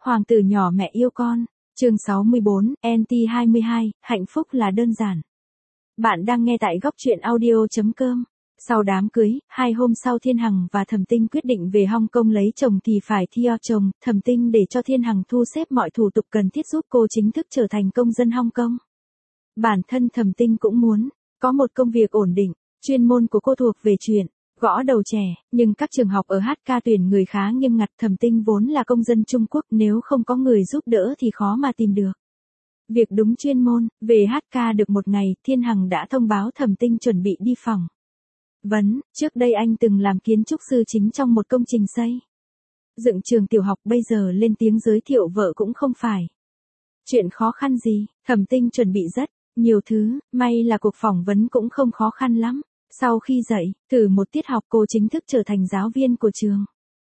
Hoàng tử nhỏ mẹ yêu con. Chương 64, NT22, hạnh phúc là đơn giản. Bạn đang nghe tại góc truyện audio.com. Sau đám cưới, 2 hôm sau Thiên Hằng và Thẩm Tinh quyết định về Hong Kong lấy chồng thì phải theo chồng, Thẩm Tinh để cho Thiên Hằng thu xếp mọi thủ tục cần thiết giúp cô chính thức trở thành công dân Hong Kong. Bản thân Thẩm Tinh cũng muốn có một công việc ổn định, chuyên môn của cô thuộc về chuyện gõ đầu trẻ, nhưng các trường học ở HK tuyển người khá nghiêm ngặt, Thẩm Tinh vốn là công dân Trung Quốc, nếu không có người giúp đỡ thì khó mà tìm được việc đúng chuyên môn. Về HK được một ngày, Thiên Hằng đã thông báo Thẩm Tinh chuẩn bị đi phỏng vấn. Trước đây anh từng làm kiến trúc sư chính trong một công trình xây dựng trường tiểu học, bây giờ lên tiếng giới thiệu vợ cũng không phải chuyện khó khăn gì. Thẩm Tinh chuẩn bị rất nhiều thứ, may là cuộc phỏng vấn cũng không khó khăn lắm. Sau khi dạy thử một tiết học, cô chính thức trở thành giáo viên của trường.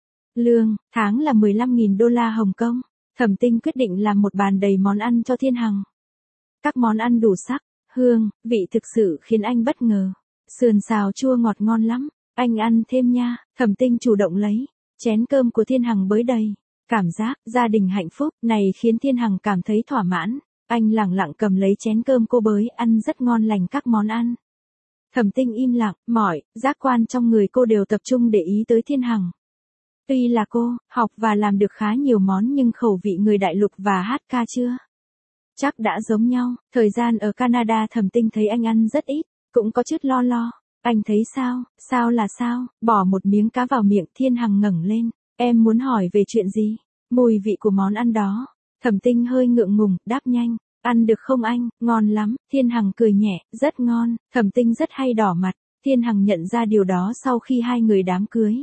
Lương tháng là 15.000 đô la Hồng Kông. Thẩm Tinh quyết định làm một bàn đầy món ăn cho Thiên Hằng. Các món ăn đủ sắc, hương, vị thực sự khiến anh bất ngờ. Sườn xào chua ngọt ngon lắm, anh ăn thêm nha. Thẩm Tinh chủ động lấy chén cơm của Thiên Hằng bới đầy. Cảm giác gia đình hạnh phúc này khiến Thiên Hằng cảm thấy thỏa mãn. Anh lẳng lặng cầm lấy chén cơm cô bới, ăn rất ngon lành các món ăn. Thẩm Tinh im lặng, mọi giác quan trong người cô đều tập trung để ý tới Thiên Hằng. Tuy là cô học và làm được khá nhiều món nhưng khẩu vị người đại lục và HK chưa chắc đã giống nhau. Thời gian ở Canada Thẩm Tinh thấy anh ăn rất ít, cũng có chút lo. Anh thấy sao? Sao là sao? Bỏ một miếng cá vào miệng. Thiên Hằng ngẩng lên. Em muốn hỏi về chuyện gì? Mùi vị của món ăn đó. Thẩm Tinh hơi ngượng ngùng, đáp nhanh. Ăn được không anh? Ngon lắm. Thiên Hằng cười nhẹ, rất ngon. Thẩm Tinh rất hay đỏ mặt. Thiên Hằng nhận ra điều đó sau khi hai người đám cưới.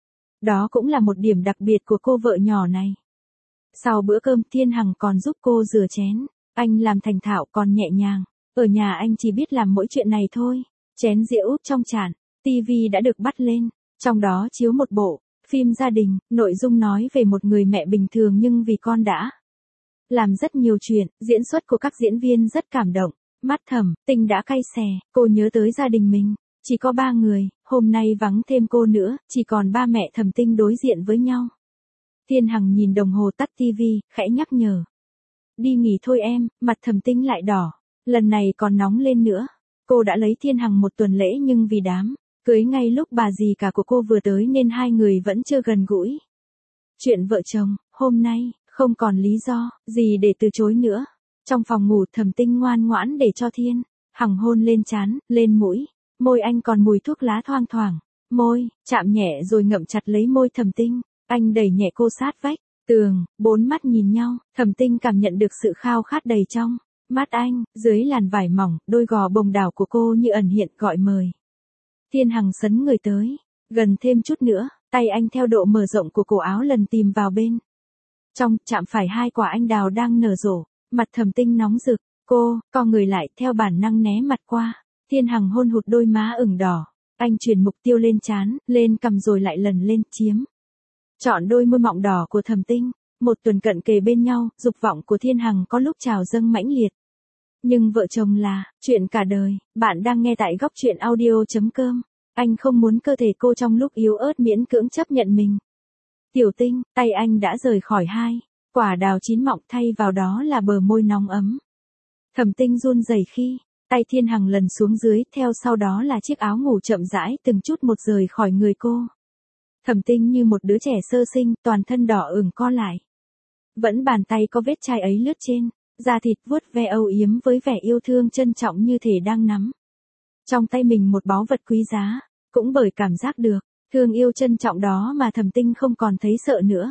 Đó cũng là một điểm đặc biệt của cô vợ nhỏ này. Sau bữa cơm, Thiên Hằng còn giúp cô rửa chén. Anh làm thành thạo còn nhẹ nhàng. Ở nhà anh chỉ biết làm mỗi chuyện này thôi. Chén dĩa úp trong chản, tivi đã được bắt lên. Trong đó chiếu một bộ phim gia đình, nội dung nói về một người mẹ bình thường nhưng vì con đã làm rất nhiều chuyện. Diễn xuất của các diễn viên rất cảm động. Mắt Thẩm Tinh đã cay xè, cô nhớ tới gia đình mình. Chỉ có 3 người, hôm nay vắng thêm cô nữa, chỉ còn ba mẹ Thẩm Tinh đối diện với nhau. Thiên Hằng nhìn đồng hồ tắt tivi, khẽ nhắc nhở. Đi nghỉ thôi em. Mặt Thẩm Tinh lại đỏ. Lần này còn nóng lên nữa. Cô đã lấy Thiên Hằng một tuần lễ nhưng vì đám cưới ngay lúc bà dì cả của cô vừa tới nên hai người vẫn chưa gần gũi. Chuyện vợ chồng, hôm nay, không còn lý do gì để từ chối nữa. Trong phòng ngủ, Thẩm Tinh ngoan ngoãn để cho Thiên Hằng hôn lên trán, lên mũi. Môi anh còn mùi thuốc lá thoang thoảng. Môi chạm nhẹ rồi ngậm chặt lấy môi Thẩm Tinh. Anh đẩy nhẹ cô sát vách tường, 4 mắt nhìn nhau. Thẩm Tinh cảm nhận được sự khao khát đầy trong mắt anh. Dưới làn vải mỏng, đôi gò bồng đảo của cô như ẩn hiện gọi mời. Thiên Hằng sấn người tới gần thêm chút nữa. Tay anh theo độ mở rộng của cổ áo lần tìm vào bên trong, chạm phải 2 quả anh đào đang nở rộ. Mặt Thẩm Tinh nóng rực. Cô co người lại, theo bản năng né mặt qua. Thiên Hằng hôn hụt đôi má ửng đỏ. Anh chuyển mục tiêu lên trán, lên cằm rồi lại lần lên chiếm trọn đôi môi mọng đỏ của Thẩm Tinh. Một tuần cận kề bên nhau, dục vọng của Thiên Hằng có lúc trào dâng mãnh liệt. Nhưng vợ chồng là chuyện cả đời. Bạn đang nghe tại góc truyện audio.com. Anh không muốn cơ thể cô trong lúc yếu ớt miễn cưỡng chấp nhận mình. Tiểu Tinh, tay anh đã rời khỏi 2 quả đào chín mọng, thay vào đó là bờ môi nóng ấm. Thẩm Tinh run rẩy khi tay Thiên Hằng lần xuống dưới, theo sau đó là chiếc áo ngủ chậm rãi từng chút một rời khỏi người cô. Thẩm Tinh như một đứa trẻ sơ sinh, toàn thân đỏ ửng co lại. Vẫn bàn tay có vết chai ấy lướt trên da thịt, vuốt ve âu yếm với vẻ yêu thương trân trọng, như thể đang nắm trong tay mình một báu vật quý giá. Cũng bởi cảm giác được thương yêu trân trọng đó mà Thẩm Tinh không còn thấy sợ nữa.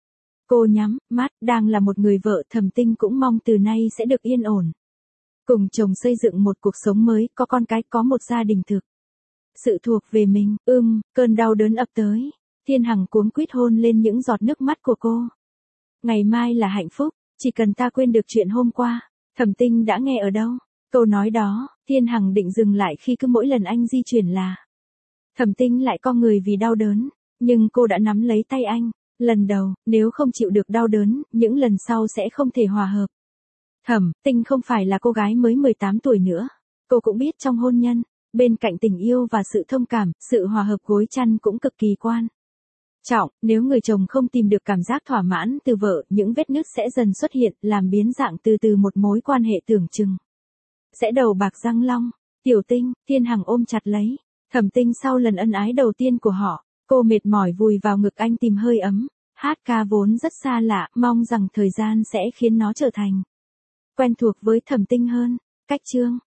Cô nhắm mắt, đang là một người vợ, Thẩm Tinh cũng mong từ nay sẽ được yên ổn. Cùng chồng xây dựng một cuộc sống mới, có con cái, có một gia đình thực sự thuộc về mình. Cơn đau đớn ập tới. Thiên Hằng cuống quýt hôn lên những giọt nước mắt của cô. Ngày mai là hạnh phúc, chỉ cần ta quên được chuyện hôm qua. Thẩm Tinh đã nghe ở đâu câu nói đó. Thiên Hằng định dừng lại khi cứ mỗi lần anh di chuyển là Thẩm Tinh lại co người vì đau đớn. Nhưng cô đã nắm lấy tay anh. Lần đầu, nếu không chịu được đau đớn, những lần sau sẽ không thể hòa hợp. Thẩm Tinh không phải là cô gái mới 18 tuổi nữa. Cô cũng biết trong hôn nhân, bên cạnh tình yêu và sự thông cảm, sự hòa hợp gối chăn cũng cực kỳ quan Trọng, nếu người chồng không tìm được cảm giác thỏa mãn từ vợ, những vết nứt sẽ dần xuất hiện, làm biến dạng từ từ một mối quan hệ tưởng chừng sẽ đầu bạc răng long. Tiểu Tinh, Thiên Hằng ôm chặt lấy Thẩm Tinh sau lần ân ái đầu tiên của họ, cô mệt mỏi vùi vào ngực anh tìm hơi ấm. Hát ca vốn rất xa lạ, mong rằng thời gian sẽ khiến nó trở thành quen thuộc với Thẩm Tinh hơn. Cách chương